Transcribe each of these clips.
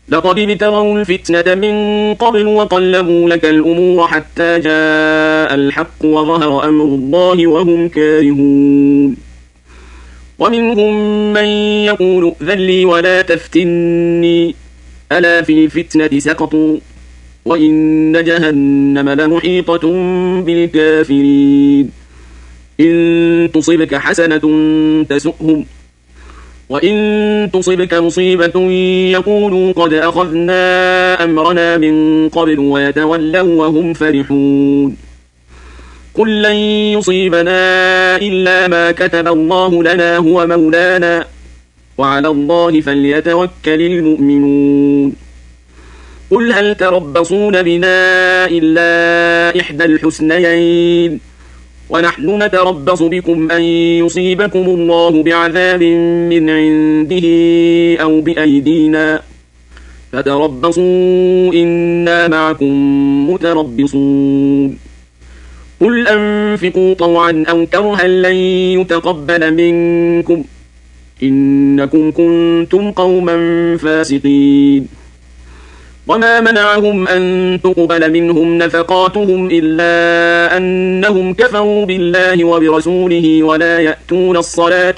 لقد ابتغوا الفتنة من قبل وقلبوا لك الأمور حتى جاء الحق وظهر أمر الله وهم كارهون. ومنهم من يقول ائذن لي ولا تفتني ألا في الفتنة سقطوا وإن جهنم لمحيطة بالكافرين. إن تصبك حسنة تسؤهم وإن تصبك مصيبة يقولوا قد أخذنا أمرنا من قبل ويتولوا وهم فرحون. قل لن يصيبنا إلا ما كتب الله لنا هو مولانا وعلى الله فليتوكل المؤمنون. قل هل تربصون بنا إلا إحدى الحسنيين ونحن نتربص بكم أن يصيبكم الله بعذاب من عنده أو بأيدينا فتربصوا إنا معكم متربصون. قل أنفقوا طوعا أو كرها لن يتقبل منكم إنكم كنتم قوما فاسقين. وما منعهم أن تقبل منهم نفقاتهم إلا أنهم كفروا بالله وبرسوله ولا يأتون الصلاة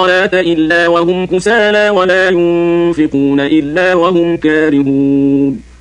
إلا وهم كسالى ولا ينفقون إلا وهم كارهون.